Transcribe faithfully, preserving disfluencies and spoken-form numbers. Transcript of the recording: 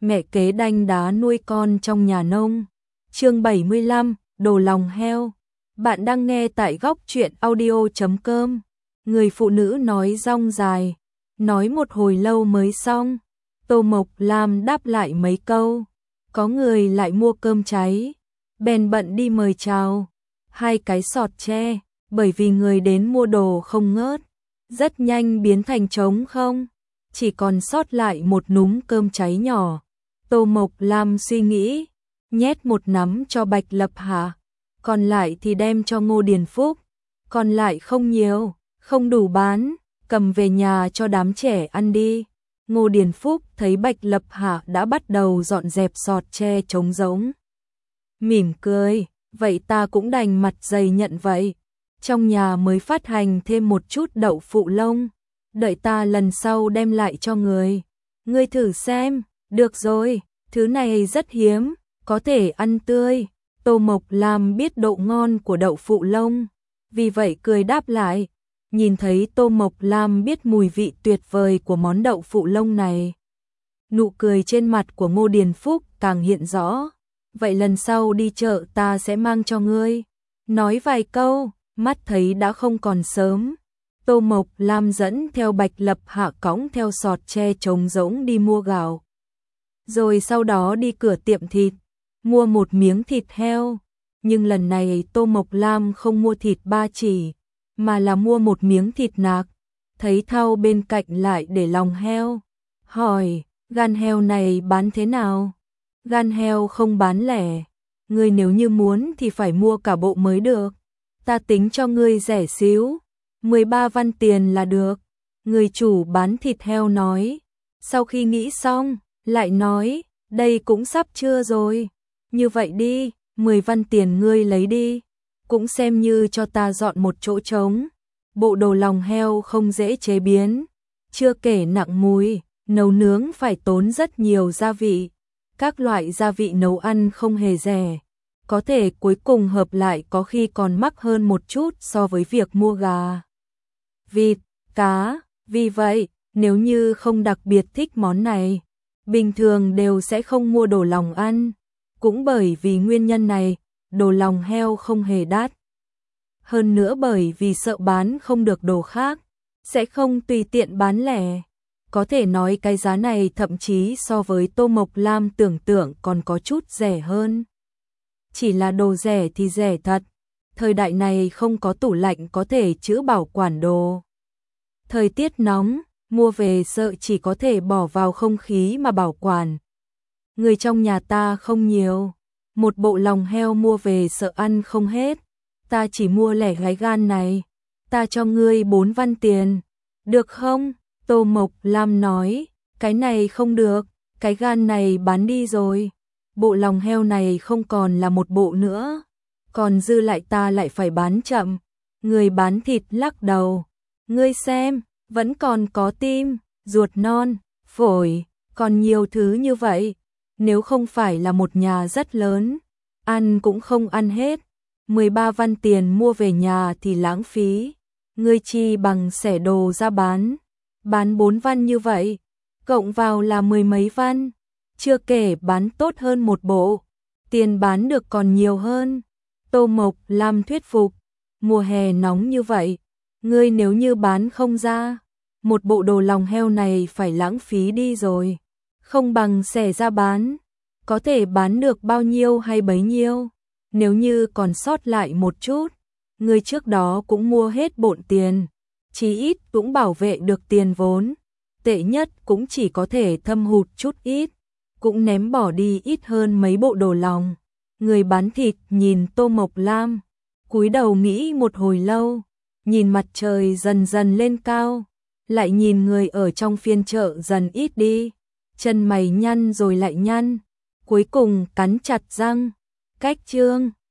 mẹ kế đanh đá nuôi con trong nhà nông. Chương bảy mươi lăm, đồ lòng heo. Bạn đang nghe tại góc truyện audio chấm com. Người phụ nữ nói rong dài, nói một hồi lâu mới xong. Tô Mộc Lam đáp lại mấy câu, có người lại mua cơm cháy, bèn bận đi mời chào. Hai cái sọt tre, bởi vì người đến mua đồ không ngớt, rất nhanh biến thành trống không, chỉ còn sót lại một núm cơm cháy nhỏ. Tô Mộc Lam suy nghĩ, nhét một nắm cho Bạch Lập Hạ, còn lại thì đem cho Ngô Điền Phúc, còn lại không nhiều, không đủ bán, cầm về nhà cho đám trẻ ăn đi. Ngô Điền Phúc thấy Bạch Lập Hạ đã bắt đầu dọn dẹp sọt tre trống rỗng, mỉm cười, vậy ta cũng đành mặt dày nhận vậy. Trong nhà mới phát hành thêm một chút đậu phụ lông, đợi ta lần sau đem lại cho người. Ngươi thử xem, được rồi, thứ này rất hiếm, có thể ăn tươi. Tô Mộc Lam biết độ ngon của đậu phụ lông, vì vậy cười đáp lại. Nhìn thấy Tô Mộc Lam biết mùi vị tuyệt vời của món đậu phụ lông này, nụ cười trên mặt của Ngô Điền Phúc càng hiện rõ. Vậy lần sau đi chợ ta sẽ mang cho ngươi. Nói vài câu, mắt thấy đã không còn sớm, Tô Mộc Lam dẫn theo Bạch Lập Hạ cõng theo sọt tre trống rỗng đi mua gạo. Rồi sau đó đi cửa tiệm thịt, mua một miếng thịt heo. Nhưng lần này Tô Mộc Lam không mua thịt ba chỉ, mà là mua một miếng thịt nạc. Thấy thau bên cạnh lại để lòng heo, hỏi, gan heo này bán thế nào? Gan heo không bán lẻ, ngươi nếu như muốn thì phải mua cả bộ mới được. Ta tính cho ngươi rẻ xíu, mười ba văn tiền là được. Người chủ bán thịt heo nói. Sau khi nghĩ xong, lại nói, đây cũng sắp trưa rồi. Như vậy đi, mười văn tiền ngươi lấy đi, cũng xem như cho ta dọn một chỗ trống. Bộ đồ lòng heo không dễ chế biến, chưa kể nặng mùi, nấu nướng phải tốn rất nhiều gia vị. Các loại gia vị nấu ăn không hề rẻ, có thể cuối cùng hợp lại có khi còn mắc hơn một chút so với việc mua gà, vịt, cá. Vì vậy, nếu như không đặc biệt thích món này, bình thường đều sẽ không mua đồ lòng ăn. Cũng bởi vì nguyên nhân này, đồ lòng heo không hề đắt. Hơn nữa bởi vì sợ bán không được đồ khác, sẽ không tùy tiện bán lẻ. Có thể nói cái giá này thậm chí so với Tô Mộc Lam tưởng tượng còn có chút rẻ hơn. Chỉ là đồ rẻ thì rẻ thật, thời đại này không có tủ lạnh có thể chứa bảo quản đồ. Thời tiết nóng, mua về sợ chỉ có thể bỏ vào không khí mà bảo quản. Người trong nhà ta không nhiều, một bộ lòng heo mua về sợ ăn không hết. Ta chỉ mua lẻ gái gan này, ta cho ngươi bốn văn tiền, được không? Tô Mộc Lam nói, cái này không được, cái gan này bán đi rồi. Bộ lòng heo này không còn là một bộ nữa, còn dư lại ta lại phải bán chậm. Người bán thịt lắc đầu, ngươi xem, vẫn còn có tim, ruột non, phổi, còn nhiều thứ như vậy. Nếu không phải là một nhà rất lớn, ăn cũng không ăn hết. mười ba văn tiền mua về nhà thì lãng phí, ngươi chi bằng xẻ đồ ra bán. Bán bốn văn như vậy, cộng vào là mười mấy văn, chưa kể bán tốt hơn một bộ, tiền bán được còn nhiều hơn. Tô Mộc Lam thuyết phục, mùa hè nóng như vậy, ngươi nếu như bán không ra, một bộ đồ lòng heo này phải lãng phí đi rồi, không bằng xẻ ra bán, có thể bán được bao nhiêu hay bấy nhiêu. Nếu như còn sót lại một chút, ngươi trước đó cũng mua hết bộn tiền, chí ít cũng bảo vệ được tiền vốn, tệ nhất cũng chỉ có thể thâm hụt chút ít, cũng ném bỏ đi ít hơn mấy bộ đồ lòng. Người bán thịt nhìn Tô Mộc Lam, cúi đầu nghĩ một hồi lâu, nhìn mặt trời dần dần lên cao, lại nhìn người ở trong phiên chợ dần ít đi, chân mày nhăn rồi lại nhăn, cuối cùng cắn chặt răng, cách chương.